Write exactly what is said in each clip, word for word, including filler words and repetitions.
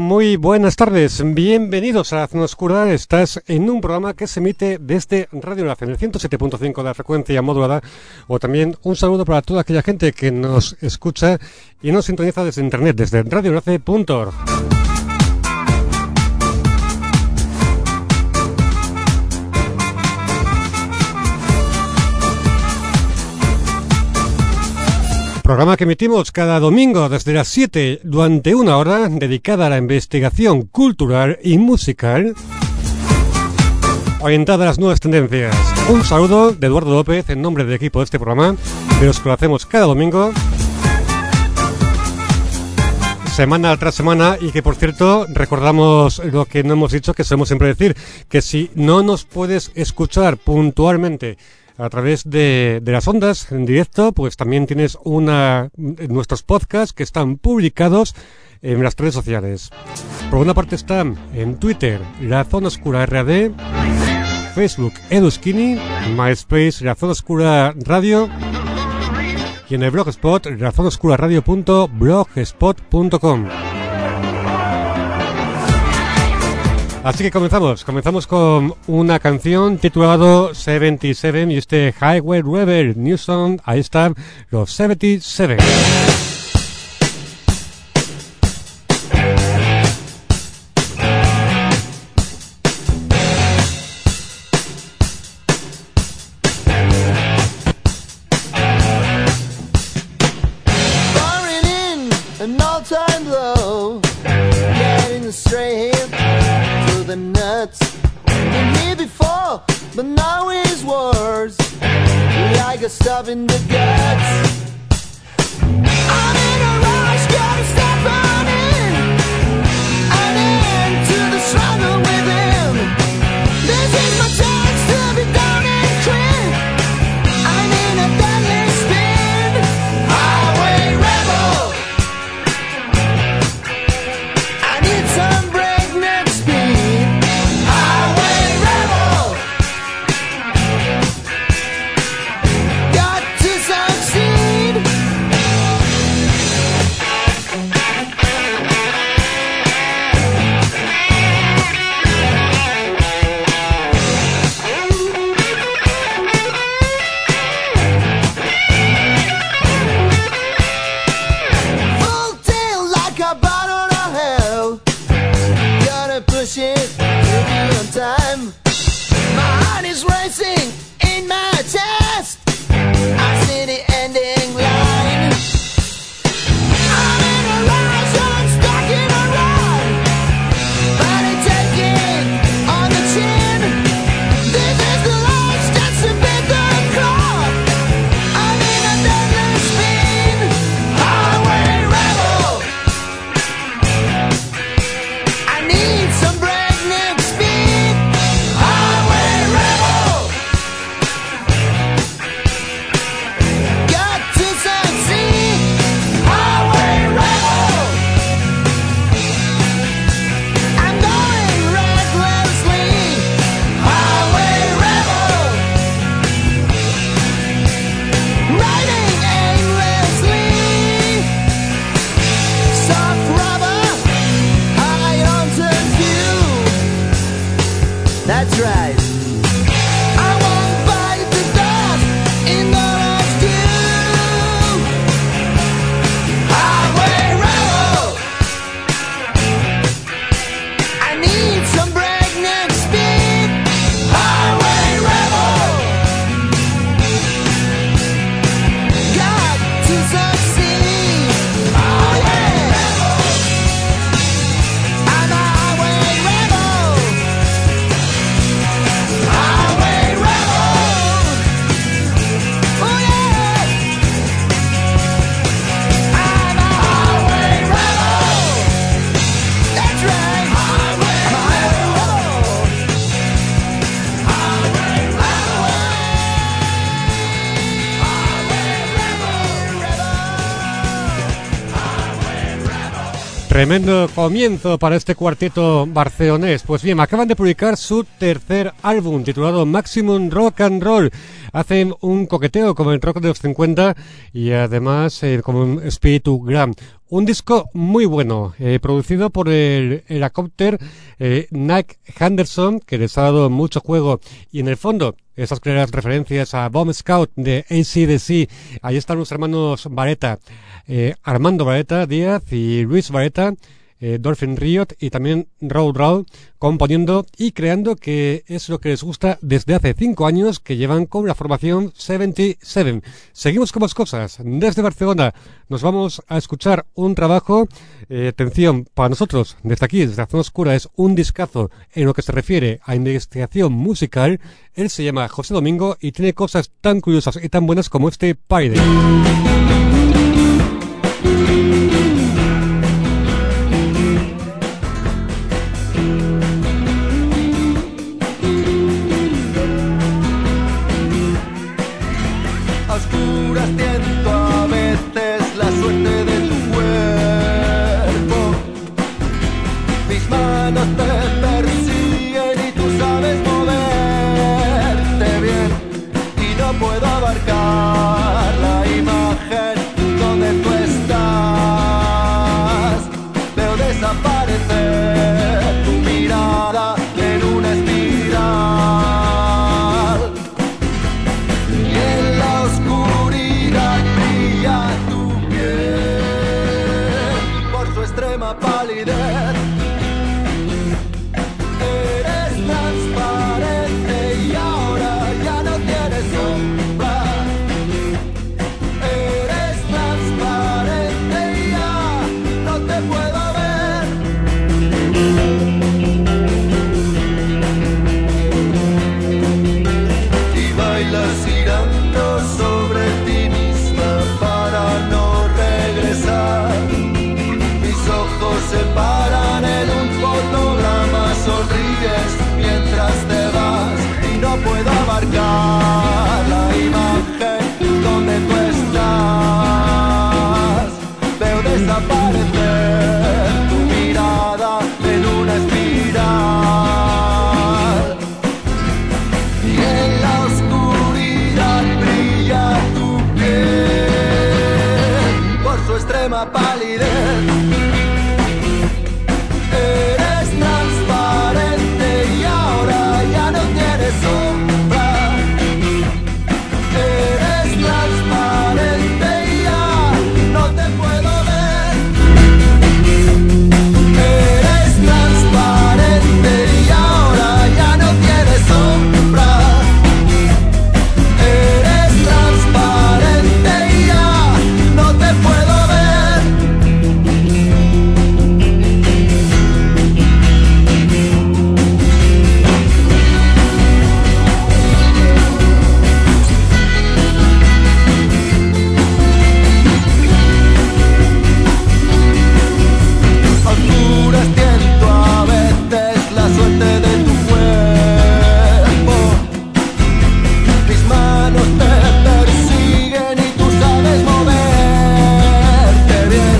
Muy buenas tardes, bienvenidos a La Zona Oscura. Estás en un programa que se emite desde Radio Enlace en el ciento siete punto cinco de la frecuencia modulada, o también un saludo para toda aquella gente que nos escucha y nos sintoniza desde internet, desde radio enlace punto org. Programa que emitimos cada domingo desde las siete durante una hora dedicada a la investigación cultural y musical orientada a las nuevas tendencias. Un saludo de Eduardo López en nombre del equipo de este programa, de los que lo hacemos cada domingo, semana tras semana, y que por cierto recordamos lo que no hemos dicho, que solemos siempre decir, que si no nos puedes escuchar puntualmente a través de, de las ondas en directo, pues también tienes una nuestros podcasts que están publicados en las redes sociales. Por una parte están en Twitter, La Zona Oscura R A D, Facebook Eduskini, MySpace, La Zona Oscura Radio, y en el Blogspot, la zona oscura radio punto blogspot punto com. Así que comenzamos, comenzamos con una canción titulada setenta y siete y este Highway Rebel New Song. Ahí están los setenta y siete. But now it's worse, like a stab in the guts. I'm in a rush, gotta stop running. An end to the struggle within. This is my chance to be down and clean. I'm in a deadly spin. Highway rebel. I need some breakneck speed. Highway rebel. Tremendo comienzo para este cuarteto barcelonés. Pues bien, acaban de publicar su tercer álbum titulado Maximum Rock and Roll. Hacen un coqueteo con el rock de los cincuenta y además eh, con un espíritu glam. Un disco muy bueno, eh, producido por el helicóptero eh, Nick Henderson, que les ha dado mucho juego, y en el fondo esas claras referencias a Bomb Scout de A C D C. Ahí están los hermanos Vareta, eh, Armando Vareta Díaz y Luis Vareta, eh, Dolphin Riot y también Raúl Raúl, componiendo y creando, que es lo que les gusta desde hace cinco años que llevan con la formación setenta y siete. Seguimos con más cosas. Desde Barcelona nos vamos a escuchar un trabajo, eh, atención, para nosotros, desde aquí, desde la zona oscura, es un discazo en lo que se refiere a investigación musical. Él se llama José Domingo y tiene cosas tan curiosas y tan buenas como este Payday. Tiento a veces la suerte de tu cuerpo. Mis manos te persiguen y tú sabes moverte bien. Y no puedo abarcar la imagen donde tú estás. Veo desaparecer tu mirada en una espiral. Y en la oscuridad tu piel por su extrema palidez. Eres transparente y ahora ya no tienes sombra. Eres transparente y ya no te puedo ver. Y bailas girando sobre ti misma para no regresar. Mis ojos se paran en un fotograma, sonríes mientras te vas y no puedo abarcar la imagen donde tú estás. Veo desaparecer tu mirada en una espiral. Y en la oscuridad brilla tu piel por su extrema palidez. Eres transparente y ahora ya no tienes sombra. Eres transparente y ya no te puedo ver. Eres transparente y ahora ya no tienes sombra. Eres transparente y ya no te puedo ver. A oscuras tiento a veces la suerte de tu cuerpo. Mis manos te persiguen y tú sabes moverte bien.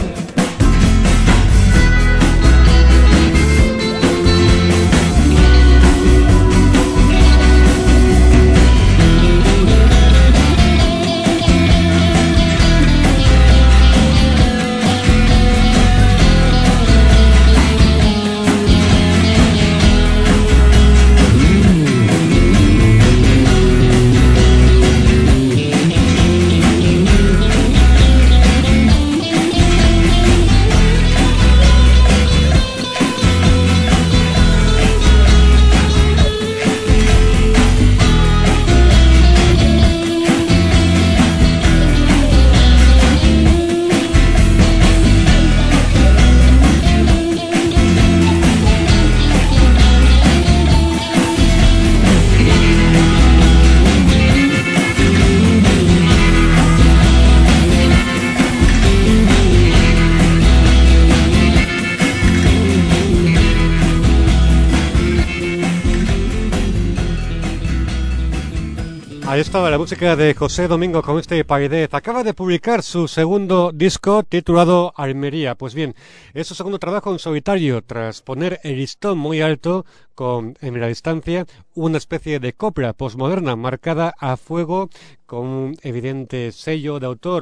Ahí estaba la música de José Domingo con este Paidez. Acaba de publicar su segundo disco titulado Almería. Pues bien, es su segundo trabajo en solitario, tras poner el listón muy alto con En la distancia, una especie de copla posmoderna marcada a fuego con un evidente sello de autor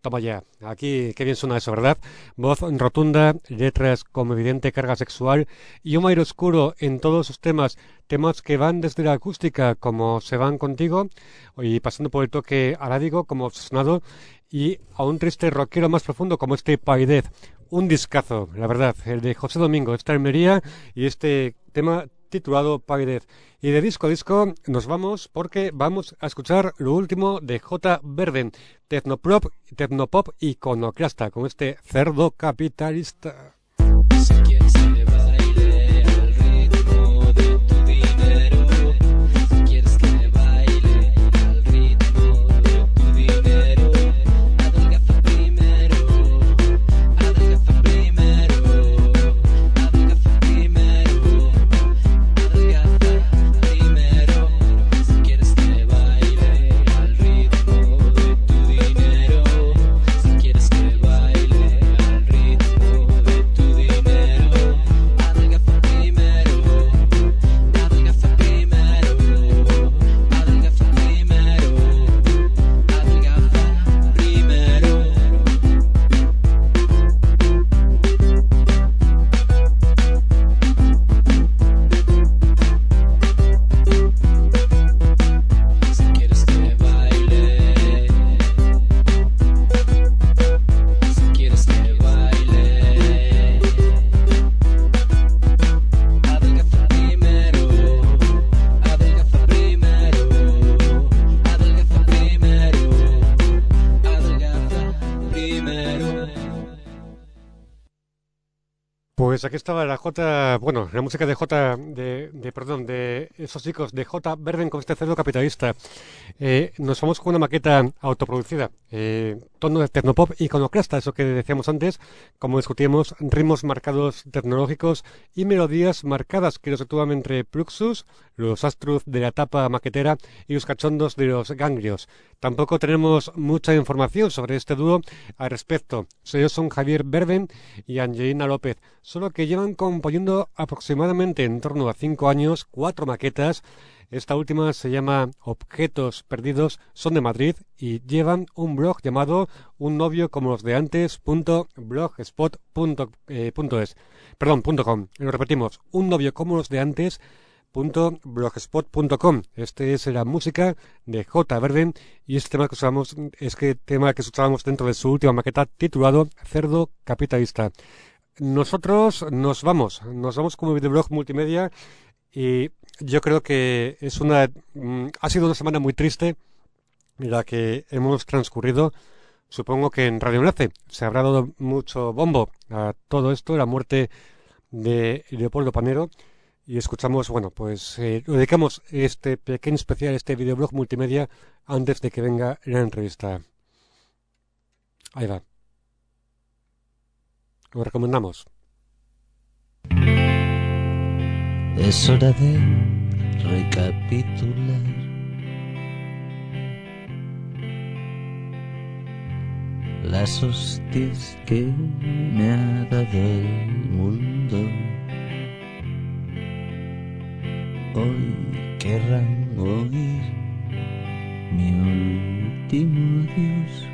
Toma ya, aquí qué bien suena eso, ¿verdad? Voz rotunda, letras con evidente carga sexual y un aire oscuro en todos sus temas, temas que van desde la acústica, como Se van contigo, y pasando por el toque arábigo, como Obsesionado, y a un triste rockero más profundo, como este Palidez. Un discazo, la verdad, el de José Domingo, esta Almería, y este tema titulado Palidez. Y de disco a disco nos vamos porque vamos a escuchar lo último de J. Verden, tecnopop, tecnopop iconoclasta, con este Cerdo Capitalista. Si quieres que baile al ritmo de tu dinero, si quieres que baile al ritmo de tu dinero, adelgaza primero, adelgaza primero, adelgaza primero, adelgaza primero. Si quieres que baile al ritmo de tu dinero, si quieres que baile al ritmo de tu dinero, adelgaza primero, adelgaza primero, adelgaza primero, adelgaza primero. Si quieres que baile, si quieres que baile, adelgaza primero, adelgaza primero, adelgaza primero, adelgaza primero. Pues aquí estaba la J, bueno, la música de J, de, de perdón, de esos chicos de J. Verden con este cerdo capitalista. Eh, nos vamos con una maqueta autoproducida, eh, tono de tecnopop iconoclasta, eso que decíamos antes, como discutíamos, ritmos marcados tecnológicos y melodías marcadas que los sitúan entre Fluxus, los Astruth de la etapa maquetera y los cachondos de los ganglios. Tampoco tenemos mucha información sobre este dúo al respecto. Ellos son Javier Verden y Angelina López, solo que llevan componiendo aproximadamente en torno a cinco años cuatro maquetas. Esta última se llama Objetos Perdidos, son de Madrid y llevan un blog llamado un novio como los de antes punto blogspot punto es. Perdón, punto com. Lo repetimos, un novio como los de antes punto blogspot punto com. Este es la música de J. Verden y este tema que usamos es que tema que escuchábamos dentro de su última maqueta titulado Cerdo Capitalista. Nosotros nos vamos, nos vamos como videoblog multimedia y yo creo que es una mm, ha sido una semana muy triste la que hemos transcurrido. Supongo que en Radio Enlace se habrá dado mucho bombo a todo esto, la muerte de Leopoldo Panero, y escuchamos, bueno, pues eh, lo dedicamos este pequeño especial, este videoblog multimedia, antes de que venga la entrevista. Ahí va. Lo recomendamos. Es hora de recapitular las hostias que me ha dado el mundo. Hoy querrán oír mi último adiós.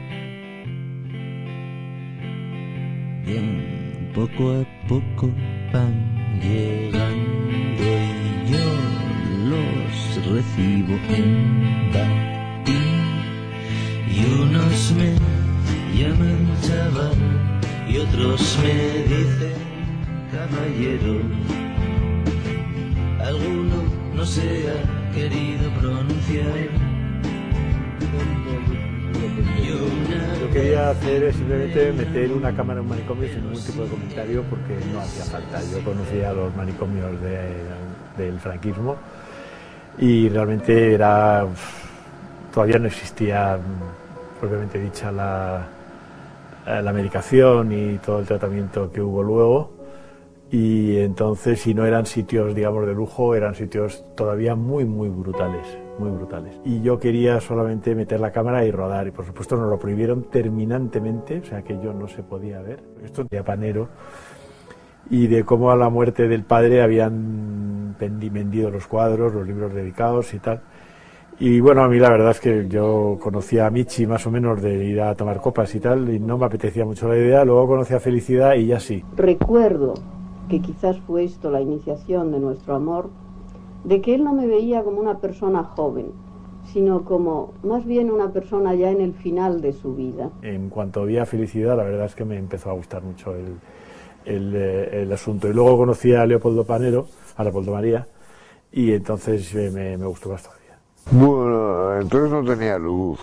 Bien, poco a poco van llegando y yo los recibo en batín. Y unos me llaman chaval y otros me dicen caballero. Alguno no se ha querido pronunciar. Yo quería hacer es simplemente meter una cámara en un manicomio sin ningún tipo de comentario porque no hacía falta. Yo conocía los manicomios de, del franquismo y realmente era todavía no existía propiamente dicha la, la medicación y todo el tratamiento que hubo luego, y entonces si no eran sitios digamos de lujo, eran sitios todavía muy muy brutales. muy brutales. Y yo quería solamente meter la cámara y rodar, y por supuesto nos lo prohibieron terminantemente, o sea que yo no se podía ver. Esto de Panero, y de cómo a la muerte del padre habían vendido los cuadros, los libros dedicados y tal, Y bueno, a mí la verdad es que yo conocía a Michi más o menos de ir a tomar copas y tal, y no me apetecía mucho la idea. Luego conocí a Felicidad y ya sí. Recuerdo que quizás fue esto la iniciación de nuestro amor, de que él no me veía como una persona joven, sino como más bien una persona ya en el final de su vida. En cuanto vi a Felicidad, la verdad es que me empezó a gustar mucho el, el, el asunto. Y luego conocí a Leopoldo Panero, a Leopoldo María, y entonces eh, me, me gustó bastante. Bueno, entonces no tenía luz.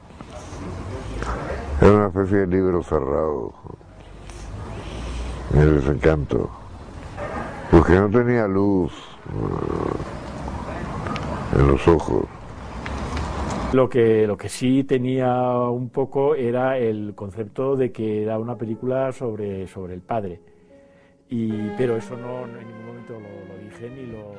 Era una especie de libro cerrado. El desencanto. Porque no tenía luz en los ojos. Lo que, lo que sí tenía un poco era el concepto de que era una película sobre, sobre el padre. Y, pero eso no, no en ningún momento lo, lo dije ni lo...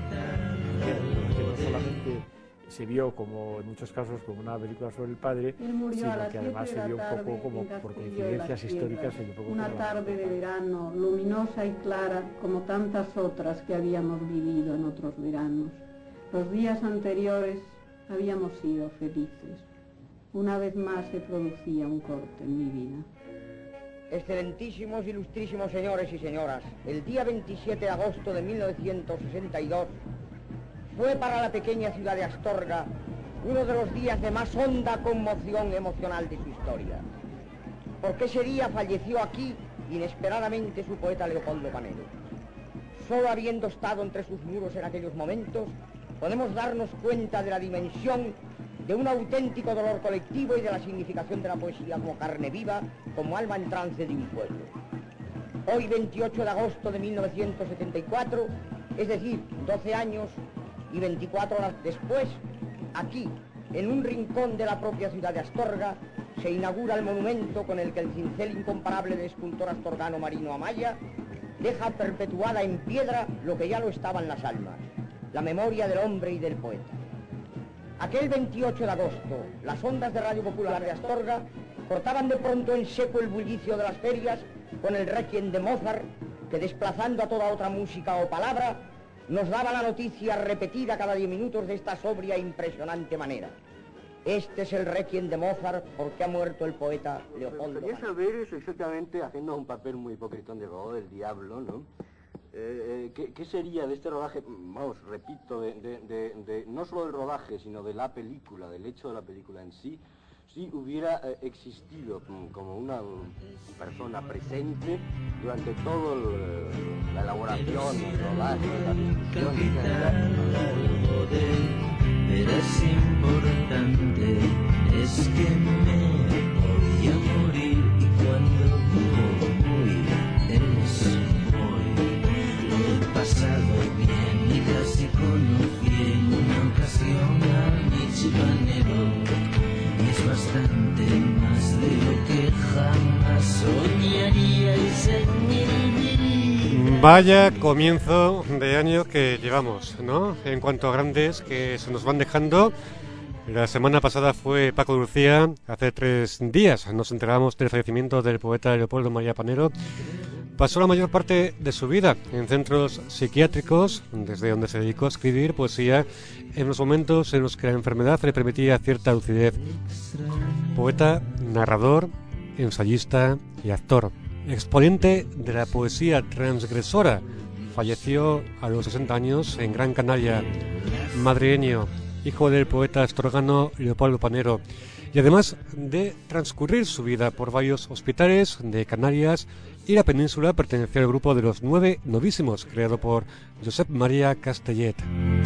Que no solamente se vio, como en muchos casos, como una película sobre el padre, sino que además se vio un poco como por coincidencias históricas. Y un poco una tarde de verano luminosa y clara como tantas otras que habíamos vivido en otros veranos. Los días anteriores habíamos sido felices. Una vez más se producía un corte en mi vida. Excelentísimos, ilustrísimos señores y señoras, el día veintisiete de agosto de mil novecientos sesenta y dos fue para la pequeña ciudad de Astorga uno de los días de más honda conmoción emocional de su historia. Porque ese día falleció aquí, inesperadamente, su poeta Leopoldo Panero. Solo habiendo estado entre sus muros en aquellos momentos, podemos darnos cuenta de la dimensión de un auténtico dolor colectivo y de la significación de la poesía como carne viva, como alma en trance de un pueblo. Hoy, veintiocho de agosto de mil novecientos setenta y cuatro, es decir, doce años y veinticuatro horas después, aquí, en un rincón de la propia ciudad de Astorga, se inaugura el monumento con el que el cincel incomparable del escultor astorgano Marino Amaya deja perpetuada en piedra lo que ya lo estaba en las almas, la memoria del hombre y del poeta. Aquel veintiocho de agosto, las ondas de Radio Popular de Astorga cortaban de pronto en seco el bullicio de las ferias con el requiem de Mozart, que desplazando a toda otra música o palabra, nos daba la noticia repetida cada diez minutos de esta sobria e impresionante manera. Este es el requiem de Mozart porque ha muerto el poeta Leopoldo. Quería saber eso exactamente, haciendo un papel muy hipócrita de abogado del diablo, ¿no? Eh, ¿qué, ¿Qué sería de este rodaje? Vamos, repito, de, de, de, de, no solo del rodaje, sino de la película, del hecho de la película en sí, si hubiera eh, existido como una persona presente durante toda la elaboración, el rodaje, la discusión. Eras importante, es que me podía morir y cuando voy, es voy. Lo he pasado bien y casi conocí en una ocasión a Michi Panero. Y es bastante más de lo que jamás soñaríais en mi vida. Vaya comienzo de año que llevamos, ¿no? En cuanto a grandes que se nos van dejando. La semana pasada fue Paco Lucía, hace tres días nos enteramos del fallecimiento del poeta Leopoldo María Panero. Pasó la mayor parte de su vida en centros psiquiátricos, desde donde se dedicó a escribir poesía en los momentos en los que la enfermedad le permitía cierta lucidez. Poeta, narrador, ensayista y actor. Exponente de la poesía transgresora, falleció a los sesenta años en Gran Canaria. Madrileño, hijo del poeta astorgano Leopoldo Panero, y además de transcurrir su vida por varios hospitales de Canarias y la península, perteneció al grupo de los Nueve Novísimos, creado por Josep María Castellet.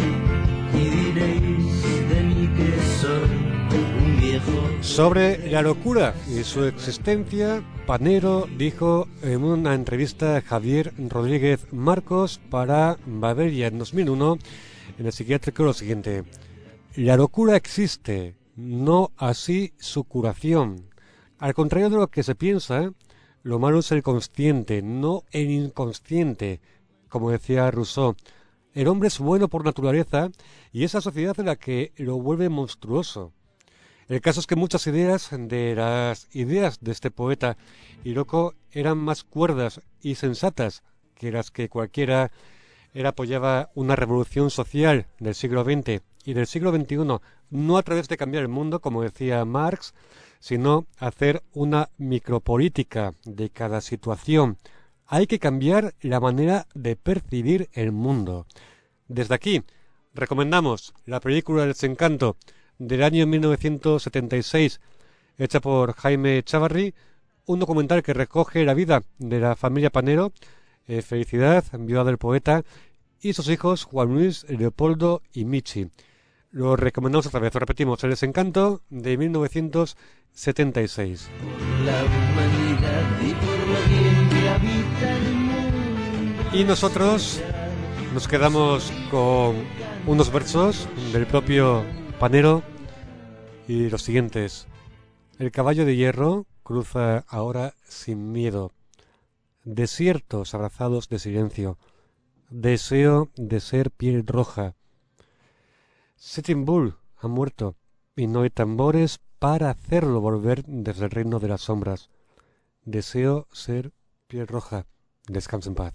Y diréis de mí que soy un viejo. Sobre la locura y su existencia, Panero dijo en una entrevista a Javier Rodríguez Marcos para Babelia en dos mil uno, en el psiquiátrico, lo siguiente: la locura existe, no así su curación. Al contrario de lo que se piensa, lo malo es el consciente, no el inconsciente, como decía Rousseau. El hombre es bueno por naturaleza y esa sociedad es la que lo vuelve monstruoso. El caso es que muchas ideas de las ideas de este poeta y loco eran más cuerdas y sensatas que las que cualquiera era apoyaba una revolución social del siglo veinte. y del siglo veintiuno, no a través de cambiar el mundo, como decía Marx, sino hacer una micropolítica de cada situación. Hay que cambiar la manera de percibir el mundo. Desde aquí, recomendamos la película El Desencanto del año mil novecientos setenta y seis, hecha por Jaime Chavarri, un documental que recoge la vida de la familia Panero, eh, Felicidad, viuda del poeta, y sus hijos Juan Luis, Leopoldo y Michi. Lo recomendamos otra vez, lo repetimos, El Desencanto de mil novecientos setenta y seis. Por la humanidad y por lo bien que habita el mundo. Y nosotros nos quedamos con unos versos del propio Panero y los siguientes. El caballo de hierro cruza ahora sin miedo. Desiertos abrazados de silencio. Deseo de ser piel roja. Sitting Bull ha muerto y no hay tambores para hacerlo volver desde el reino de las sombras. Deseo ser piel roja. Descansa en paz.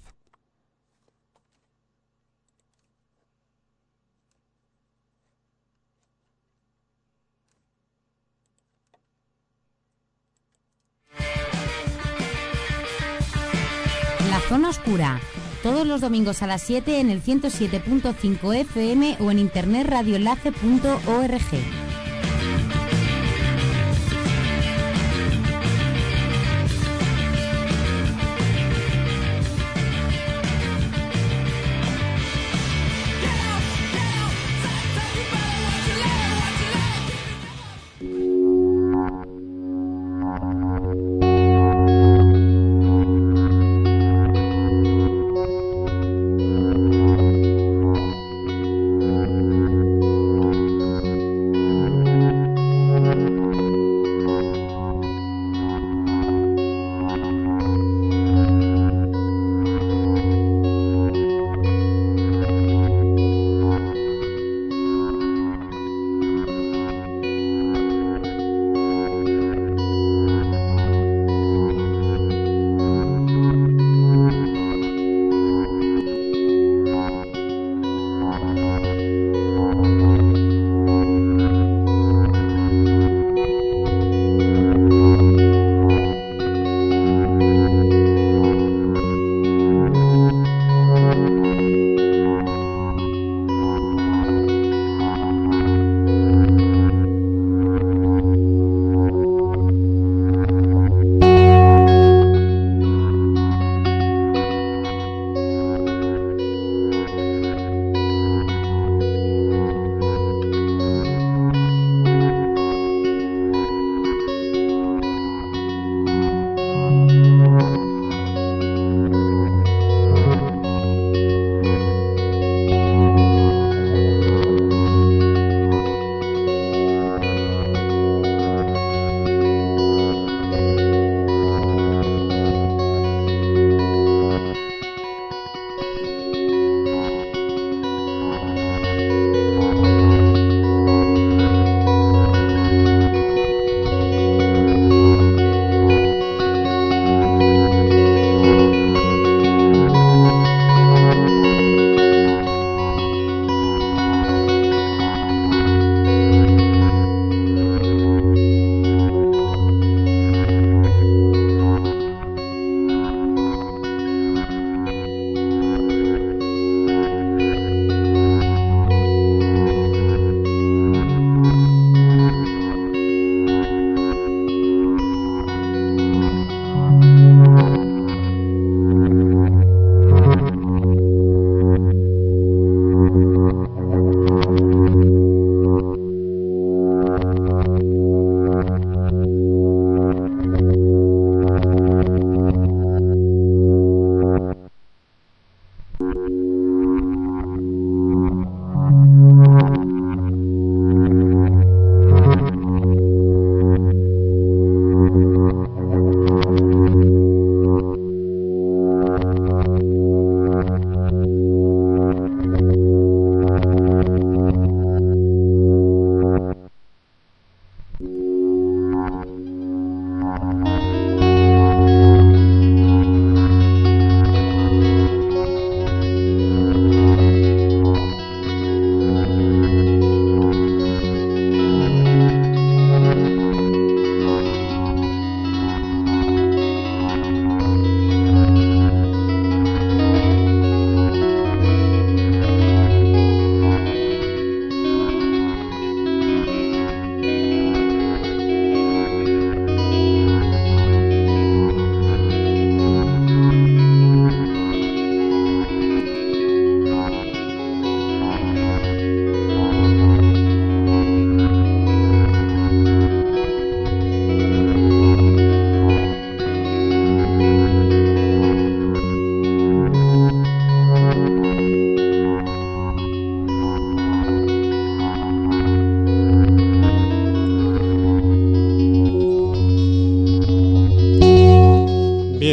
La Zona Oscura, todos los domingos a las siete en el ciento siete punto cinco F M o en internet radioenlace punto org.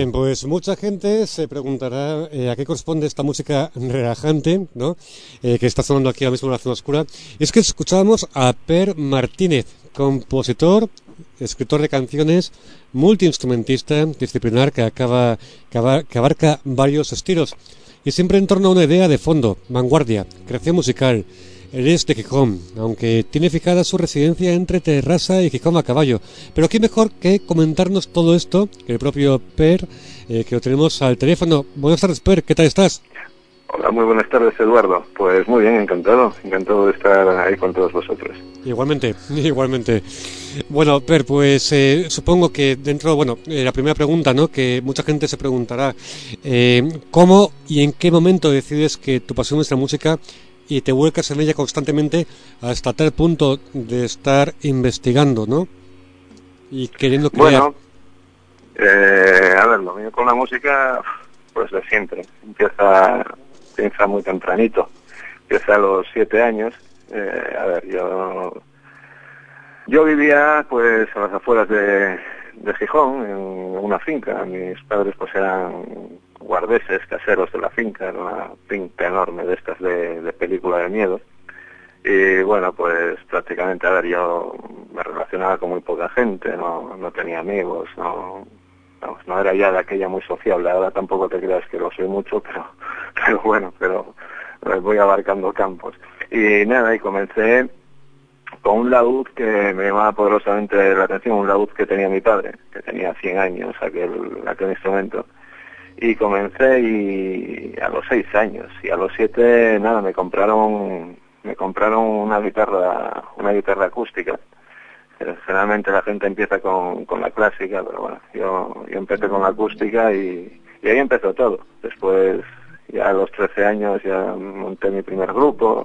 Bien, pues mucha gente se preguntará eh, a qué corresponde esta música relajante, ¿no? Eh, que está sonando aquí ahora mismo en la zona oscura. Y es que escuchábamos a Per Martínez, compositor, escritor de canciones, multiinstrumentista, disciplinar que acaba que, aba- que abarca varios estilos y siempre en torno a una idea de fondo, vanguardia, creación musical. Él es de Gijón, aunque tiene fijada su residencia entre Terrassa y Gijón a caballo. Pero qué mejor que comentarnos todo esto que el propio Per, eh, que lo tenemos al teléfono. Buenas tardes, Per, ¿qué tal estás? Hola, muy buenas tardes, Eduardo. Pues muy bien, encantado, encantado de estar ahí con todos vosotros. Igualmente, igualmente. Bueno, Per, pues eh, supongo que dentro, bueno, eh, la primera pregunta, ¿no? Que mucha gente se preguntará, eh, ¿cómo y en qué momento decides que tu pasión es la música y te vuelcas en ella constantemente hasta tal punto de estar investigando, ¿no? Y queriendo crear. Bueno, eh, a ver, lo mío con la música, pues de siempre. Empieza, empieza muy tempranito. Empieza a los siete años. Eh, a ver, yo yo vivía pues a las afueras de, de Gijón, en una finca. Mis padres pues eran guardeses, caseros de la finca, era una finca enorme de estas de, de película de miedo. Y bueno, pues prácticamente, a ver, yo me relacionaba con muy poca gente, no, no tenía amigos, no, no, no era ya de aquella muy sociable. Ahora tampoco te creas que lo soy mucho, pero, pero bueno, pero voy abarcando campos. Y nada, y comencé con un laúd que me llamaba poderosamente la atención, un laúd que tenía mi padre, que tenía cien años, aquel, aquel instrumento. Y comencé y a los seis años, y a los siete, nada, me compraron me compraron una guitarra una guitarra acústica. Generalmente la gente empieza con, con la clásica, pero bueno, yo, yo empecé con la acústica y, y ahí empezó todo. Después, ya a los trece años, ya monté mi primer grupo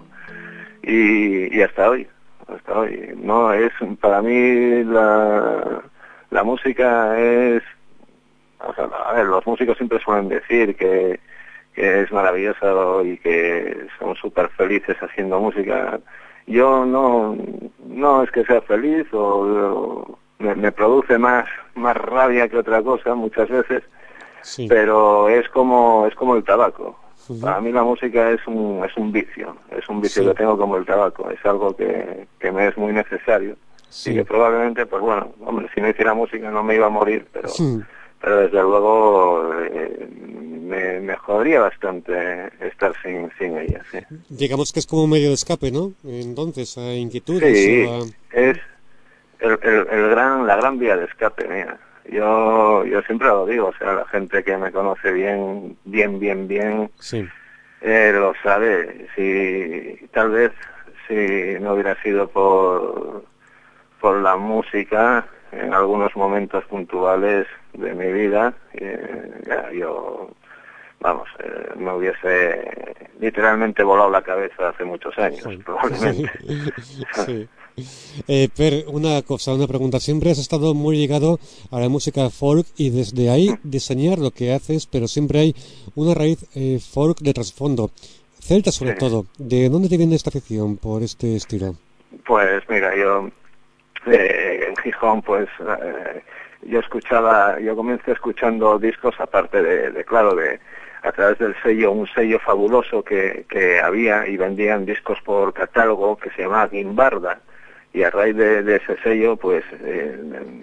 y, y hasta hoy, hasta hoy. No, es, para mí la, la música es, o sea, a ver, los músicos siempre suelen decir que, que es maravilloso y que son súper felices haciendo música. Yo no, no es que sea feliz, o, o me, me produce más, más rabia que otra cosa muchas veces, sí. Pero es como, es como el tabaco. Uh-huh. Para mí la música es un, es un vicio, es un vicio sí. que tengo como el tabaco, es algo que, que me es muy necesario. Sí. Y que probablemente, pues bueno, hombre, si no hiciera música no me iba a morir, pero... Sí. Pero desde luego eh, me, me jodería bastante estar sin, sin ella, sí. Digamos que es como un medio de escape, ¿no? Entonces, a inquietudes. Sí, o a... es el, el, el gran, la gran vía de escape, mira. Yo, yo siempre lo digo, o sea, la gente que me conoce bien, bien, bien, bien, sí. eh, lo sabe. Si, tal vez si no hubiera sido por, por la música, en algunos momentos puntuales de mi vida, eh, ya yo, vamos, eh, me hubiese literalmente volado la cabeza hace muchos años, sí. probablemente. Sí. Eh, Per, una cosa, una pregunta. Siempre has estado muy ligado a la música folk y desde ahí diseñar lo que haces, pero siempre hay una raíz eh, folk de trasfondo. Celta sobre sí. todo. ¿De dónde te viene esta afición por este estilo? Pues mira, yo... Eh, en Gijón, pues eh, yo escuchaba, yo comencé escuchando discos, aparte de, de, claro, de a través del sello, un sello fabuloso que, que había y vendían discos por catálogo que se llamaba Guimbarda, y a raíz de, de ese sello, pues eh,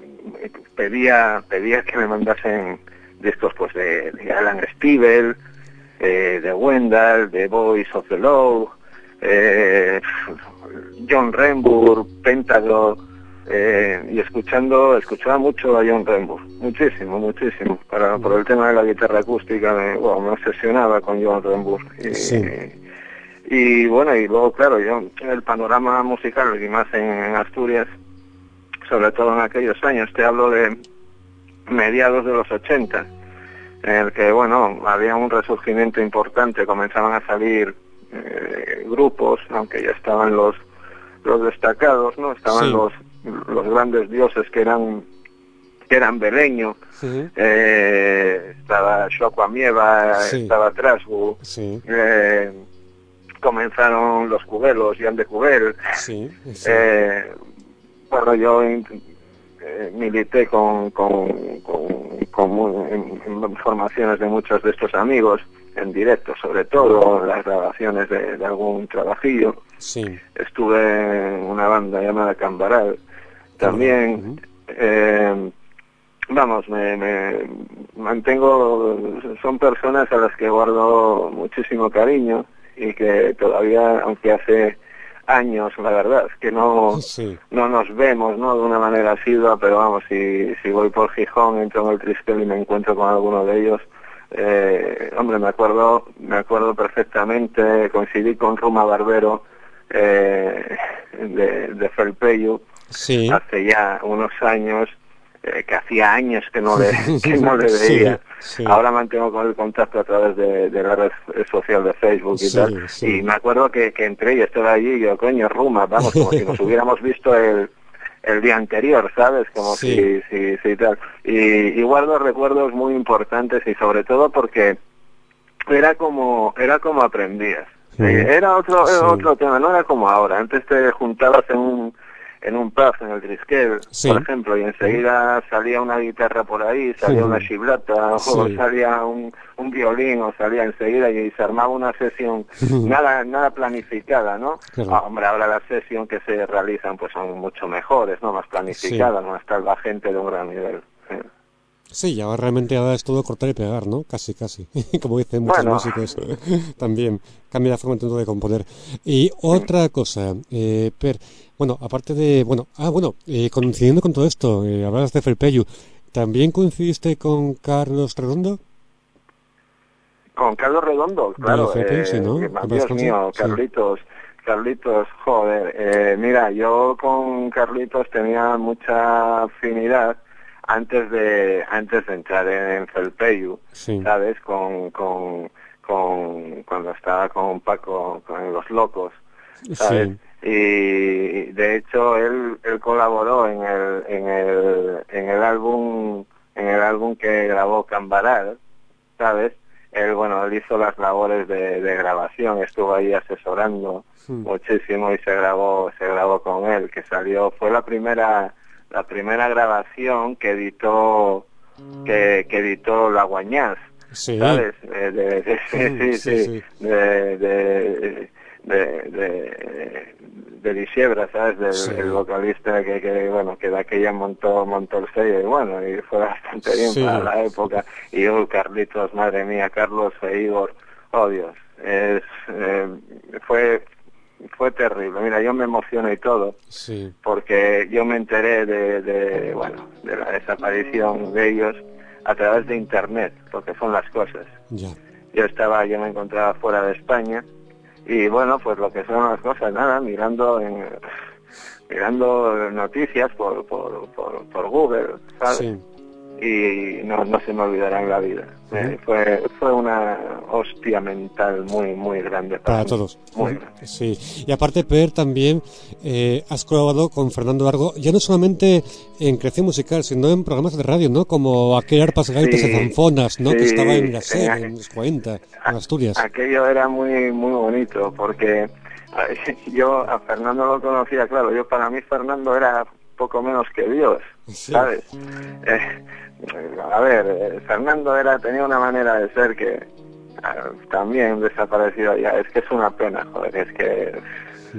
pedía pedía que me mandasen discos pues de, de Alan Stivell, eh, de Wendell, de Boys of the Law, eh, John Renbourn, Pentagon. Eh, y escuchando, escuchaba mucho a John Renbourn, muchísimo, muchísimo, para, por el tema de la guitarra acústica, me, bueno, me obsesionaba con John Renbourn. Y, sí. y, y bueno, y luego, claro, yo, el panorama musical, y más en, en Asturias, sobre todo en aquellos años, te hablo de mediados de los ochenta, en el que, bueno, había un resurgimiento importante, comenzaban a salir eh, grupos, aunque ya estaban los, los destacados, ¿no? Estaban sí. los los grandes dioses que eran que eran Beleño, sí. eh, estaba Xoco Amieva, sí. estaba Trasgu, sí. eh, comenzaron los Cubelos, Jan de Cubel, sí, sí. Eh, bueno, yo eh, milité con, con, con, con en, en formaciones de muchos de estos amigos, en directo sobre todo, las grabaciones de, de algún trabajillo. Sí. Estuve en una banda llamada Cambaral. También, eh, vamos, me, me mantengo, son personas a las que guardo muchísimo cariño y que todavía, aunque hace años, la verdad, que no, sí. no nos vemos, ¿no?, de una manera asidua, pero vamos, si, si voy por Gijón, entro en el Triskel y me encuentro con alguno de ellos, eh, hombre, me acuerdo, me acuerdo perfectamente, coincidí con Ruma Barbero, eh, de, de Felpeyu, sí. hace ya unos años, eh, que hacía años que no le, que no le veía. Sí, sí. Ahora mantengo con el contacto a través de, de la red social de Facebook y sí, tal. Sí. Y me acuerdo que, que entré y estaba allí y yo, coño, Ruma, vamos, como si nos hubiéramos visto el, el día anterior, ¿sabes? Como Sí. si, si, si tal. Y, y guardo recuerdos muy importantes y sobre todo porque era como, era como aprendías. Sí. Eh, Era otro, Sí. era otro tema, no era como ahora. Antes te juntabas en un en un pub, en el Triskel, Sí. por ejemplo, y enseguida salía una guitarra por ahí, salía Ujú. una chiblata, Sí. o salía un, un violín, o salía enseguida y se armaba una sesión, Ujú. nada nada planificada, ¿no? Claro. Ah, hombre, ahora las sesiones que se realizan pues son mucho mejores, ¿no? Más planificadas, más tal, la gente de un gran nivel. Sí. Sí, ya realmente ahora es todo cortar y pegar, ¿no? Casi, casi. Como dicen muchos Bueno. músicos. También cambia la forma de componer. Y otra cosa, eh, Per, bueno, aparte de, bueno, ah, bueno, eh, coincidiendo con todo esto, eh, hablabas de Felpeyu, ¿también coincidiste con Carlos Redondo? Con Carlos Redondo, claro, De Felpeyu, eh, sí, ¿no? que- ¿En paz Dios descanse? mío, Sí. Carlitos, Carlitos, joder, eh, mira, yo con Carlitos tenía mucha afinidad antes de antes de entrar en Felpeyu, Sí. ¿sabes? Con, con, con cuando estaba con Paco, con Los Locos, ¿sabes? Sí. Y de hecho él él colaboró en el en el en el álbum en el álbum que grabó Cambaral, ¿sabes? Él, bueno, él hizo las labores de, de grabación, estuvo ahí asesorando Hmm. muchísimo y se grabó se grabó con él, que salió, fue la primera la primera grabación que editó que, que editó La Guañás, Sí. ¿sabes? Eh, de, de- sí, sí, Sí, sí, sí. de de de de, de Disiebra, ¿sabes? Del Sí. el vocalista que, que bueno, que de aquella montó montó el sello y bueno, y fue bastante bien Sí. para la época. Y yo, Carlitos, madre mía, Carlos e Igor, oh Dios, es eh, fue fue terrible. Mira, yo me emociono y todo Sí. porque yo me enteré de, de bueno, de la desaparición de ellos a través de internet, porque son las cosas. Ya. Yo estaba, yo me encontraba fuera de España y bueno, pues lo que son las cosas, nada, mirando en, mirando noticias por, por, por, por Google, ¿sabes? Sí. Y no, no se me olvidará en la vida. Ujú. Eh, fue, fue una hostia mental muy, muy grande para, Para mí. todos. Muy Ujú. grande. Sí. Y aparte, Per, también eh, has colaborado con Fernando Largo, ya no solamente en creación musical, sino en programas de radio, ¿no? Como aquel Arpas, Gaitas Sí, y Zanfonas, ¿no? sí, Que estaba en la S E en R, aqu- en los cuarenta, en Asturias. Aquello era muy, muy bonito porque a- yo a Fernando lo conocía, claro, yo para mí Fernando era poco menos que Dios, Sí. ¿sabes? Eh, a ver, eh, Fernando era tenía una manera de ser que ah, también desaparecido ya, es que es una pena, joder, es que... Sí.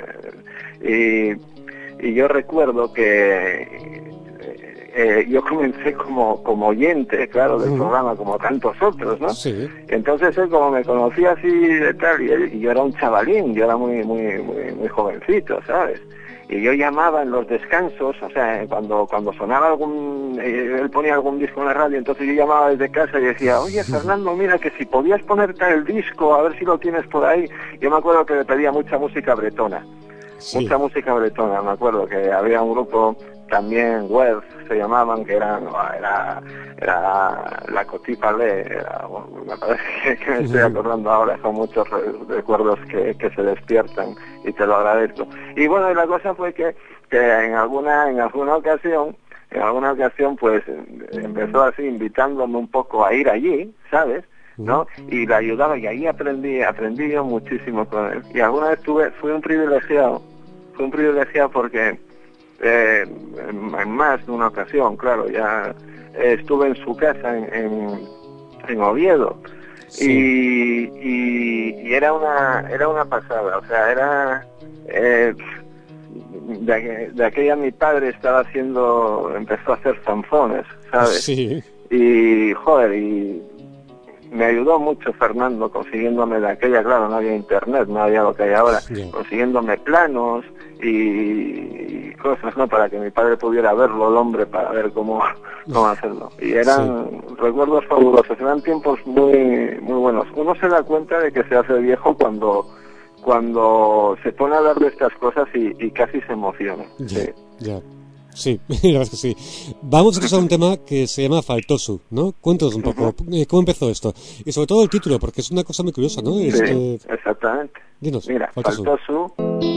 eh, y, y yo recuerdo que eh, eh, yo comencé como, como oyente, claro, del Ujú. programa, como tantos otros, ¿no? Sí. Entonces él como me conocía así de tal, y, él- y yo era un chavalín, yo era muy, muy, muy, muy jovencito, ¿sabes? Y yo llamaba en los descansos, o sea, cuando cuando sonaba algún, eh, él ponía algún disco en la radio, entonces yo llamaba desde casa y decía, oye Fernando, mira que si podías poner tal disco, a ver si lo tienes por ahí. Yo me acuerdo que le pedía mucha música bretona, Sí. mucha música bretona, me acuerdo que había un grupo también, Web, se llamaban, que eran, era, era la Cotipale, era, bueno, me parece que, que me estoy acordando ahora, son muchos re- recuerdos que, que se despiertan y te lo agradezco. Y bueno, y la cosa fue que, que en alguna, en alguna ocasión, en alguna ocasión pues empezó así invitándome un poco a ir allí, ¿sabes? ¿No? Y le ayudaba y ahí aprendí, aprendí yo muchísimo con él. Y alguna vez tuve, fui un privilegiado, fui un privilegiado porque eh, en, en más de una ocasión, claro, ya eh, estuve en su casa en, en, en Oviedo. Sí. Y, y, y era una era una pasada, o sea, era eh, de, de aquella mi padre estaba haciendo, empezó a hacer zanfones, ¿sabes? Sí. Y joder, y me ayudó mucho Fernando consiguiéndome de aquella, claro, no había internet, no había lo que hay ahora, sí. Consiguiéndome planos y, y cosas, ¿no? Para que mi padre pudiera verlo, el hombre, para ver cómo, cómo hacerlo. Y eran sí. recuerdos fabulosos, eran tiempos muy muy buenos. Uno se da cuenta de que se hace viejo cuando cuando se pone a hablar de estas cosas y, y casi se emociona. Ya, sí. ya. Sí, la verdad es que sí. Vamos a escuchar un tema que se llama Faltosu, ¿no? Cuéntanos un poco, uh-huh. ¿Cómo empezó esto? Y sobre todo el título, porque es una cosa muy curiosa, ¿no? Sí, este... exactamente. Dinos, mira, Faltosu. Faltosu...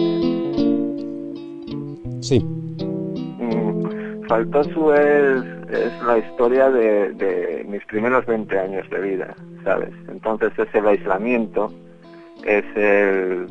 Sí. Mm, Faltosu es, es la historia de, de mis primeros veinte años de vida, ¿sabes? Entonces es el aislamiento, es el...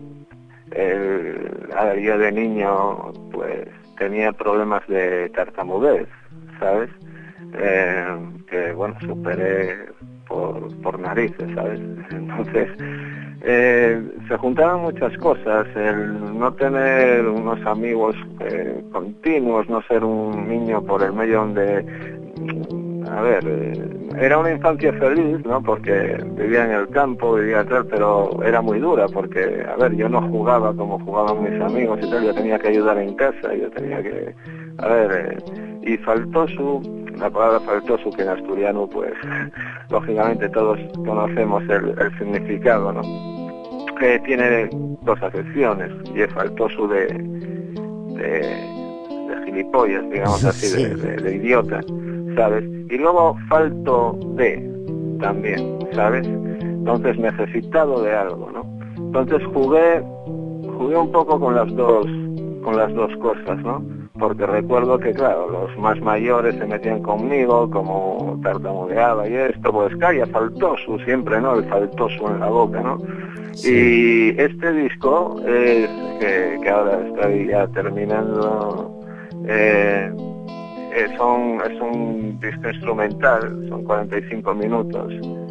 el a ver, yo de niño, pues... tenía problemas de tartamudez, ¿sabes? Eh, que, bueno, superé por, por narices, ¿sabes? Entonces, eh, se juntaban muchas cosas, el no tener unos amigos eh, continuos, no ser un niño por el medio donde... A ver, eh, era una infancia feliz, ¿no? Porque vivía en el campo, vivía tal, pero era muy dura porque, a ver, yo no jugaba como jugaban mis amigos y tal, yo tenía que ayudar en casa, yo tenía que, a ver, eh, y Faltosu, la palabra Faltosu, que en asturiano, pues, lógicamente todos conocemos el, el significado, ¿no? Que tiene dos acepciones, y es Faltosu de, de, de gilipollas, digamos así, de, de, de idiota, ¿sabes? Y luego falto de también, ¿sabes? Entonces necesitado de algo, ¿no? Entonces jugué jugué un poco con las dos con las dos cosas, ¿no? Porque recuerdo que, claro, los más mayores se metían conmigo, como tartamudeaba y esto, pues calla, Faltosu siempre, ¿no? El Faltosu en la boca, ¿no? Sí. Y este disco es que, que ahora estoy ya terminando, eh, Eh, son, es un disco instrumental, son cuarenta y cinco minutos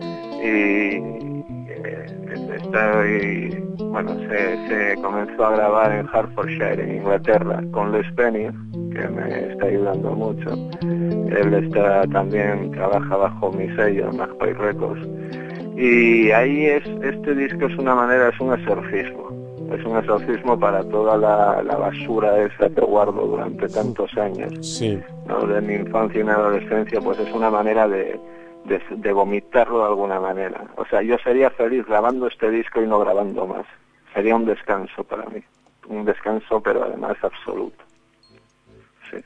y eh, está y, bueno, se, se comenzó a grabar en Hertfordshire, en Inglaterra, con Les Penny, que me está ayudando mucho. Él está también, trabaja bajo mi sello, Magpie Records, y ahí es, este disco es una manera, es un exorcismo. Es un exorcismo para toda la, la basura esa que guardo durante tantos años, sí. ¿no? De mi infancia y mi adolescencia, pues es una manera de, de, de vomitarlo de alguna manera. O sea, yo sería feliz grabando este disco y no grabando más. Sería un descanso para mí. Un descanso, pero además absoluto. Sí.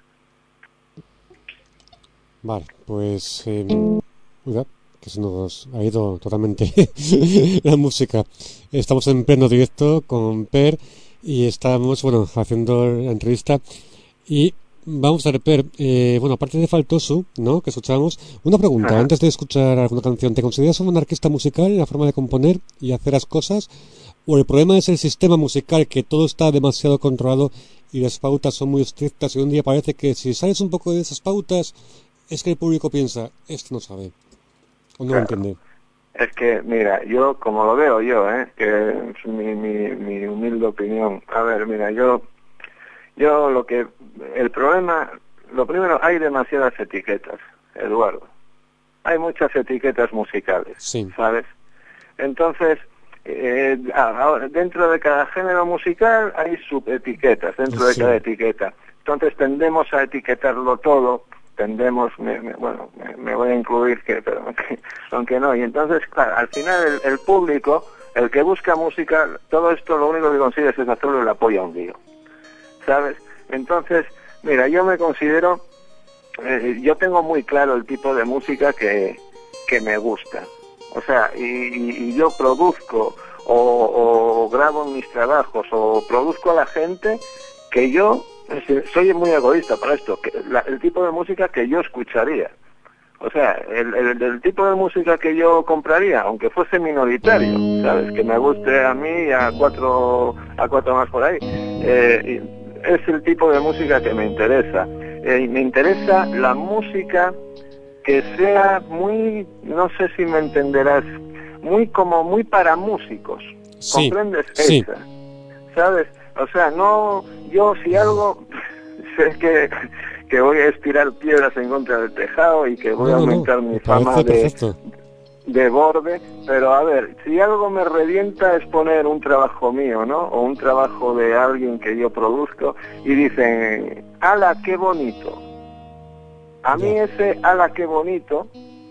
Vale, pues... Eh, oiga, que se nos ha ido totalmente la música. Estamos en pleno directo con Per y estamos, bueno, haciendo la entrevista y vamos a ver, Per, eh, bueno, aparte de Faltosu, ¿no?, que escuchábamos, una pregunta, Ajá. antes de escuchar alguna canción, ¿te consideras un anarquista musical en la forma de componer y hacer las cosas? ¿O el problema es el sistema musical, que todo está demasiado controlado y las pautas son muy estrictas y un día parece que si sales un poco de esas pautas es que el público piensa, este no sabe? ¿O no claro. lo entiende? Es que, mira, yo, como lo veo yo, ¿eh? que es mi, mi, mi humilde opinión. A ver, mira, yo, yo lo que, el problema, lo primero, hay demasiadas etiquetas, Eduardo. Hay muchas etiquetas musicales, sí. ¿sabes? Entonces, eh, ahora, dentro de cada género musical hay subetiquetas, dentro de sí. cada etiqueta. Entonces tendemos a etiquetarlo todo. Tendemos, me, me, bueno, me, me voy a incluir, que, pero aunque, aunque no, y entonces, claro, al final el, el público, el que busca música, todo esto lo único que consigues es hacerle el apoyo a un lío, ¿sabes? Entonces, mira, yo me considero, eh, yo tengo muy claro el tipo de música que, que me gusta, o sea, y, y, y yo produzco, o, o grabo en mis trabajos, o produzco a la gente que yo... soy muy egoísta para esto, que la, el tipo de música que yo escucharía, o sea, el, el, el tipo de música que yo compraría, aunque fuese minoritario, ¿sabes? Que me guste a mí y a cuatro, a cuatro más por ahí, eh, es el tipo de música que me interesa. Eh, me interesa la música que sea muy, no sé si me entenderás, muy como muy para músicos. Sí, ¿Comprendes? sí. Esa, ¿sabes? O sea, no, yo si algo, sé que, que voy a estirar piedras en contra del tejado y que voy No, a no, no, aumentar me mi fama parece de, perfecto. de borde, pero a ver, si algo me revienta es poner un trabajo mío, ¿no? O un trabajo de alguien que yo produzco y dicen, ¡ala, qué bonito! A mí Ya. ese ¡ala, qué bonito!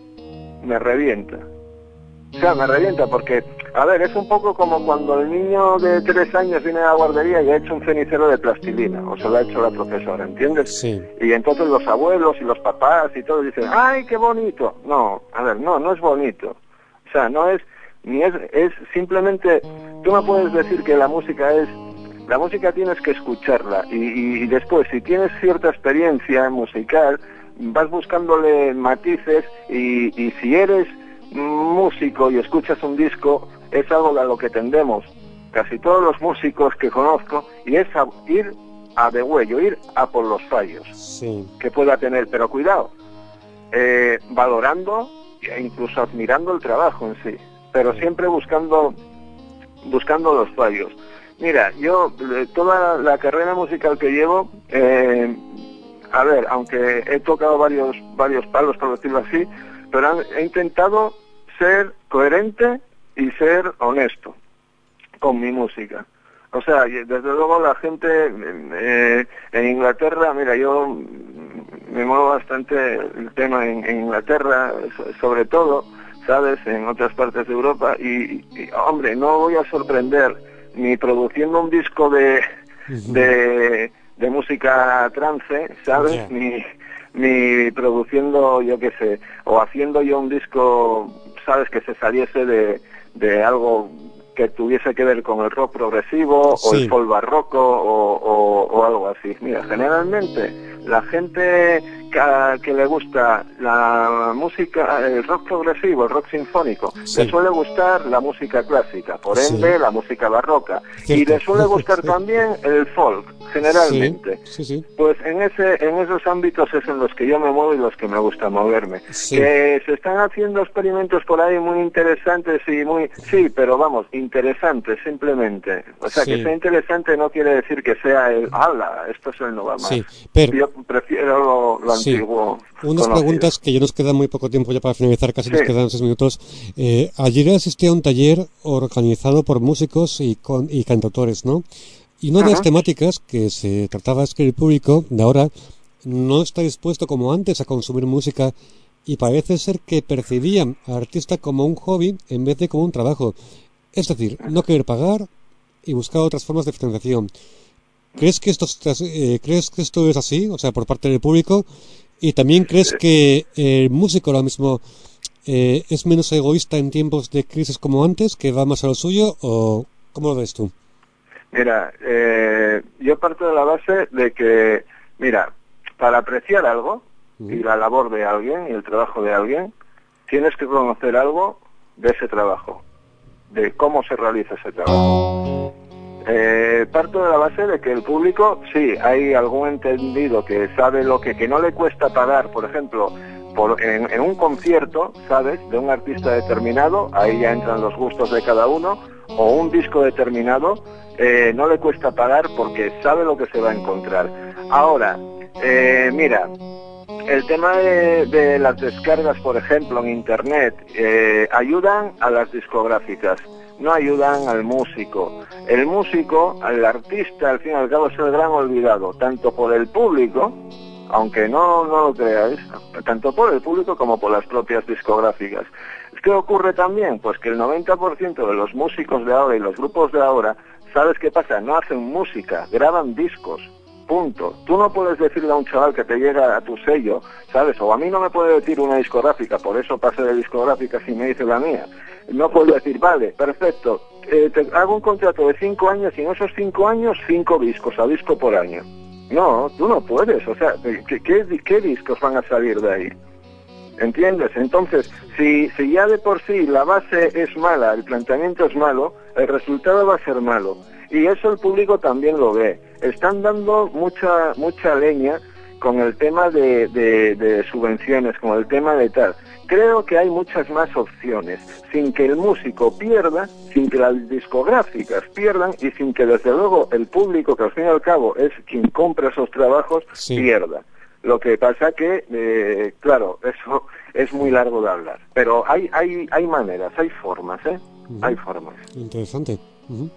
Me revienta. O sea, me revienta porque, a ver, es un poco como cuando el niño de tres años viene a la guardería y ha hecho un cenicero de plastilina, o se lo ha hecho la profesora, ¿entiendes? Sí. Y entonces los abuelos y los papás y todos dicen, ¡ay, qué bonito! No, a ver, no, no es bonito. O sea, no es, ni es, es simplemente, tú no puedes decir que la música es, la música tienes que escucharla y, y, y después, si tienes cierta experiencia musical, vas buscándole matices y, y si eres músico y escuchas un disco, es algo a lo que tendemos casi todos los músicos que conozco, y es a ir a de huello, ir a por los fallos Sí. que pueda tener, pero cuidado, eh, valorando e incluso admirando el trabajo en sí, pero siempre buscando buscando los fallos. Mira, yo eh, toda la carrera musical que llevo, eh, a ver, aunque he tocado varios varios palos, por decirlo así, pero he intentado ser coherente y ser honesto con mi música. O sea, desde luego la gente eh, en Inglaterra, mira, yo me muevo bastante el tema en, en Inglaterra, sobre todo, ¿sabes?, en otras partes de Europa, y, y, hombre, no voy a sorprender ni produciendo un disco de, de, de música trance, ¿sabes?, yeah. ni... ni produciendo, yo qué sé, o haciendo yo un disco, sabes, que se saliese de, de algo que tuviese que ver con el rock progresivo, sí, o el folk barroco, o, o, o algo así. Mira, generalmente la gente que, que le gusta la música, el rock progresivo, el rock sinfónico, sí, le suele gustar la música clásica, por ende, sí, la música barroca, cierto, y le suele gustar también el folk, generalmente. Sí, sí, sí. Pues en ese en esos ámbitos es en los que yo me muevo y los que me gusta moverme. Sí. Que se están haciendo experimentos por ahí muy interesantes y muy... Sí, pero vamos, interesantes simplemente. O sea, sí, que sea interesante no quiere decir que sea el... ¡Hala! Esto es el no va más. Sí, pero... Yo prefiero lo, lo sí. antiguo. Unas conocido. Preguntas que ya nos queda muy poco tiempo ya para finalizar, casi sí. nos quedan seis minutos. Eh, ayer asistí a un taller organizado por músicos y, con, y cantautores, ¿no? Y una de las temáticas que se trataba es que el público de ahora no está dispuesto como antes a consumir música y parece ser que percibían al artista como un hobby en vez de como un trabajo. Es decir, no querer pagar y buscar otras formas de financiación. ¿Crees que esto, eh, ¿crees que esto es así? O sea, por parte del público. ¿Y también crees que el músico ahora mismo eh, es menos egoísta en tiempos de crisis como antes, que va más a lo suyo? ¿O cómo lo ves tú? Mira, eh, yo parto de la base de que, mira, para apreciar algo y la labor de alguien y el trabajo de alguien, tienes que conocer algo de ese trabajo, de cómo se realiza ese trabajo. Eh, parto de la base de que el público, sí, hay algún entendido que sabe lo que, que no le cuesta pagar, por ejemplo, por, en, en un concierto, ¿sabes?, de un artista determinado, ahí ya entran los gustos de cada uno, o un disco determinado, eh, no le cuesta pagar porque sabe lo que se va a encontrar. Ahora, eh, mira, el tema de, de las descargas, por ejemplo, en Internet, eh, ayudan a las discográficas, no ayudan al músico. El músico, al artista, al fin y al cabo, es el gran olvidado, tanto por el público, aunque no, no lo creáis, tanto por el público como por las propias discográficas. ¿Qué ocurre también? Pues que el noventa por ciento de los músicos de ahora y los grupos de ahora, ¿sabes qué pasa? No hacen música, graban discos. Punto. Tú no puedes decirle a un chaval que te llega a tu sello, ¿sabes? O a mí no me puede decir una discográfica, por eso pasé de discográfica si me dice la mía. No puedo decir, vale, perfecto, eh, te hago un contrato de cinco años y en esos cinco años, cinco discos, a disco por año. No, tú no puedes, o sea, ¿qué, qué, qué discos van a salir de ahí? ¿Entiendes? Entonces, si, si ya de por sí la base es mala, el planteamiento es malo, el resultado va a ser malo. Y eso el público también lo ve. están dando mucha mucha leña con el tema de, de, de subvenciones, con el tema de tal. Creo que hay muchas más opciones, sin que el músico pierda, sin que las discográficas pierdan y sin que desde luego el público, que al fin y al cabo es quien compra esos trabajos, sí. pierda. Lo que pasa que, eh, claro, eso es muy largo de hablar, pero hay hay hay maneras, hay formas, ¿eh? Uh-huh. Hay formas. Interesante. Uh-huh.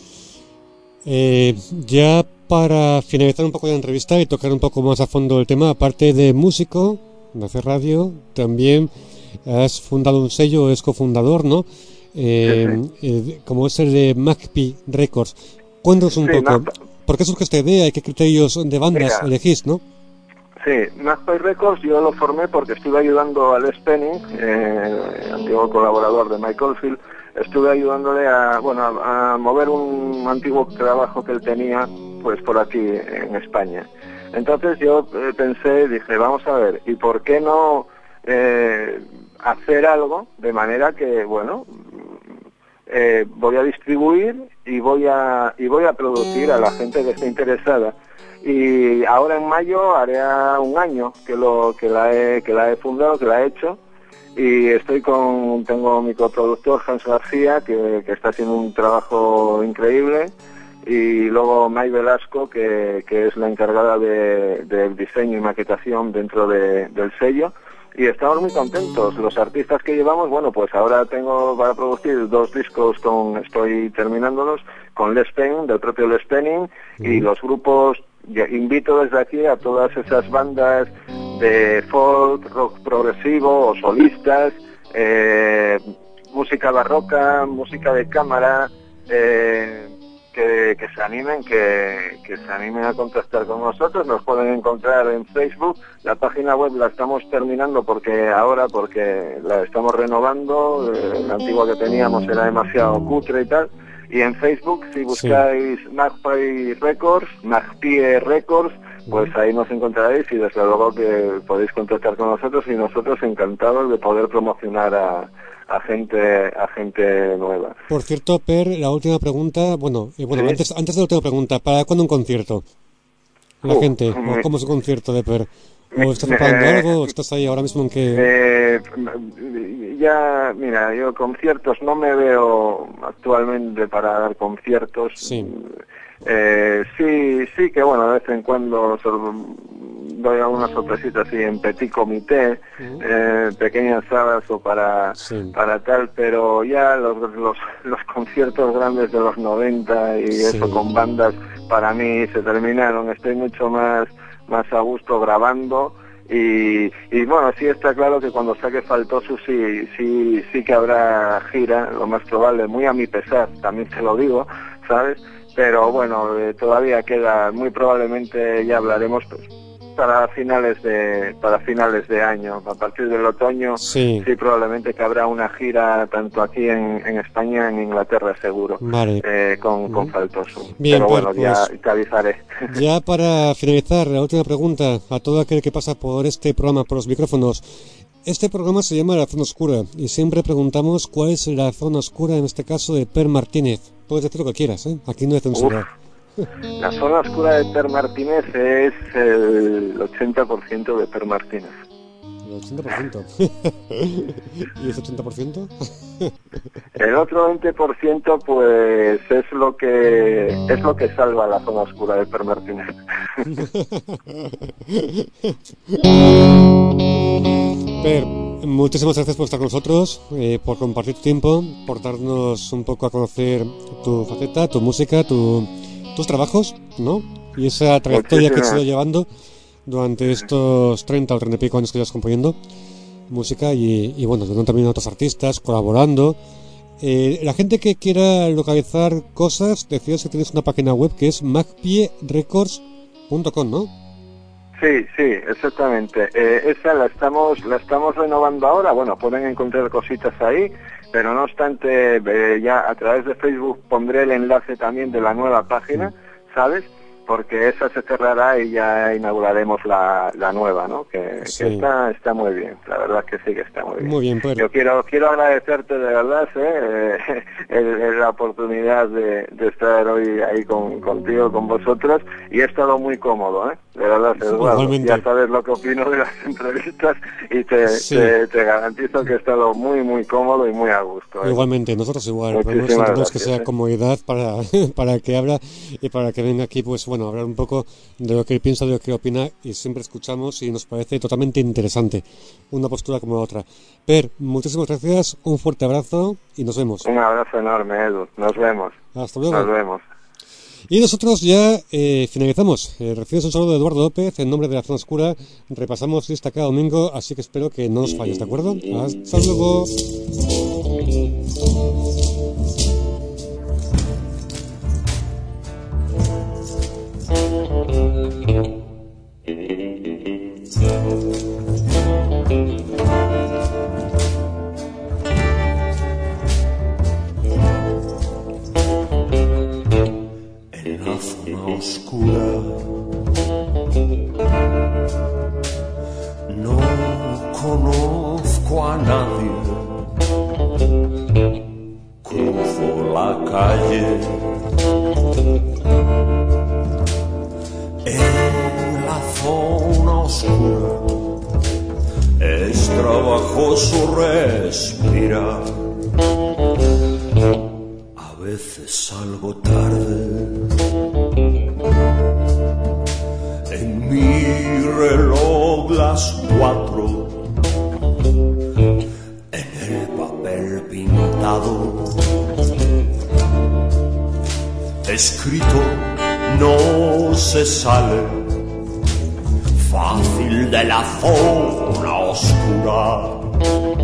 Eh, ya para finalizar un poco la entrevista y tocar un poco más a fondo el tema, aparte de músico, de hacer radio, también has fundado un sello, es cofundador, ¿no? Eh, sí, sí. Eh, como es el de Magpie Records. Cuéntanos un sí, poco, no, ¿por qué surge esta idea y qué criterios de bandas mira, elegís, no? Sí, Magpie Records yo lo formé porque estuve ayudando a Les Penning, eh, antiguo colaborador de Mike Oldfield, estuve ayudándole a, bueno, a, a mover un antiguo trabajo que él tenía, pues por aquí en España. Entonces yo eh, pensé, dije, vamos a ver, ¿y por qué no eh, hacer algo de manera que, bueno, eh, voy a distribuir y voy a y voy a producir a la gente que esté interesada? Y ahora en mayo haré un año que lo que la he que la he fundado, que la he hecho, y estoy con tengo mi coproductor Hans García que, que está haciendo un trabajo increíble. Y luego May Velasco, que, que es la encargada de, del diseño y maquetación dentro de, del sello. Y estamos muy contentos. Los artistas que llevamos, bueno, pues ahora tengo para producir dos discos, con estoy terminándolos, con Les Penning, del propio Les Penning, mm. y los grupos, invito desde aquí a todas esas bandas de folk, rock progresivo o solistas, eh, música barroca, música de cámara, eh, Que, que se animen, que, que se animen a contactar con nosotros. Nos pueden encontrar en Facebook. La página web la estamos terminando porque ahora, porque la estamos renovando. Eh, la antigua que teníamos era demasiado cutre y tal. Y en Facebook, si buscáis sí. Magpie Records, Magpie Records, pues ahí nos encontraréis y desde luego que podéis contactar con nosotros y nosotros encantados de poder promocionar a a gente a gente nueva. Por cierto, Per, la última pregunta, bueno, eh, bueno, ¿sí? antes antes de la última pregunta, ¿para cuándo un concierto? La uh, gente, me, ¿cómo es un concierto de Per? ¿O me, estás preparando eh, algo? ¿O estás ahí ahora mismo en qué? Eh, ya, mira, yo conciertos no me veo actualmente para dar conciertos. Sí. Eh, sí, sí que bueno, de vez en cuando doy algunas sorpresitas así en petit comité, uh-huh. eh, pequeñas salas o para sí. para tal, pero ya los, los los conciertos grandes de los noventa y sí. eso con bandas para mí se terminaron. Estoy mucho más más a gusto grabando y, y bueno, sí está claro que cuando saque Faltoso sí sí sí que habrá gira, lo más probable, muy a mi pesar, también te lo digo, ¿sabes? Pero bueno, eh, todavía queda, muy probablemente ya hablaremos pues, para finales de para finales de año, a partir del otoño, sí, sí probablemente que habrá una gira tanto aquí en, en España, en Inglaterra seguro, vale. eh, con, con Faltoso. Bien, pero bueno, pues, ya te avisaré. Ya para finalizar, la última pregunta a todo aquel que pasa por este programa, por los micrófonos. Este programa se llama La Zona Oscura y siempre preguntamos cuál es la zona oscura, en este caso de Per Martínez. Puedes decir lo que quieras, ¿eh? Aquí no hay censura. La zona oscura de Per Martínez es el ochenta por ciento de Per Martínez. El ochenta por ciento. ¿Y ese ochenta por ciento? El otro veinte por ciento pues es lo que es lo que salva la zona oscura de Per Martínez. Per, muchísimas gracias por estar con nosotros, eh, por compartir tu tiempo, por darnos un poco a conocer tu faceta, tu música, tu, tus trabajos, ¿no? Y esa trayectoria que has ido llevando durante estos treinta o treinta y pico años que llevas componiendo música y, y bueno, también a otros artistas, colaborando. Eh, la gente que quiera localizar cosas, decías que tienes una página web que es magpie records punto com, ¿no? Sí, sí, exactamente. Eh, esa la estamos la estamos renovando ahora. Bueno, pueden encontrar cositas ahí, pero no obstante, eh, ya a través de Facebook pondré el enlace también de la nueva página, ¿sabes? porque esa se cerrará y ya inauguraremos la, la nueva, ¿no? Que, Sí. que está, está muy bien, la verdad que sí que está muy bien. Muy bien, pues. Yo quiero quiero agradecerte de verdad ¿eh? el, el, la oportunidad de, de estar hoy ahí con, contigo, con vosotros, y he estado muy cómodo, ¿eh? De verdad, Eduardo. Igualmente. Ya sabes lo que opino de las entrevistas y te, Sí. te, te garantizo que he estado muy, muy cómodo y muy a gusto. ¿eh? Igualmente, nosotros igual, Muchísimas podemos intentamos que gracias, sea ¿eh? comodidad para, para que habla y para que venga aquí, pues bueno, a hablar un poco de lo que él piensa, de lo que opina, y siempre escuchamos y nos parece totalmente interesante, una postura como la otra. Per, muchísimas gracias, un fuerte abrazo y nos vemos. Un abrazo enorme, Edu. Nos vemos. Hasta luego. Nos vemos. Y nosotros ya eh, finalizamos. Eh, recibes un saludo de Eduardo López en nombre de la Zona Oscura. Repasamos lista cada domingo, así que espero que no nos falles, ¿de acuerdo? Hasta luego. En la zona oscura no conozco a nadie. Cruzo la calle en la zona oscura. Es trabajoso respirar. A veces salgo tarde. En mi reloj las cuatro. En el papel pintado escrito no se sale fácil de la zona oscura.